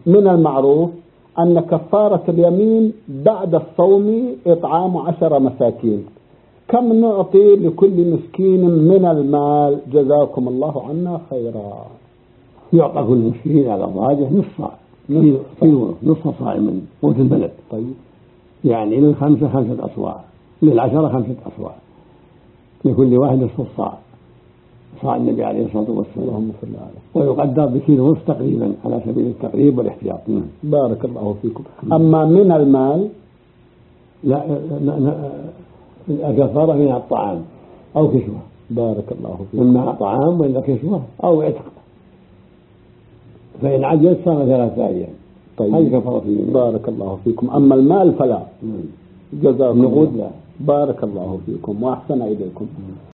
من المعروف أن كفارة اليمين بعد الصوم إطعام 10 مساكين. كم نعطي لكل مسكين من المال؟ جزاكم الله عنا خيرا. يعطى كل مسكين على الراجح نصف صاع، نصف صاع من قوت البلد. طيب، يعني للخمسة 5 أصواع، لل10 5 أصواع، لكل واحد نصف صاع، صاع النبي عليه الصلاة والسلام، ويقدر بكيلو ونصف تقريبا على سبيل التقريب والاحتياط. بارك الله فيكم. أما من المال لا، الكفارة من الطعام أو كسوة. بارك الله فيكم. إما طعام وإلا كسوة أو عتق، فإن عجز صام 3 أيام. طيب، هذه كفارة اليمين. بارك الله فيكم. أما المال فلا. جزاكم نقود لا. بارك الله فيكم وأحسن إليكم.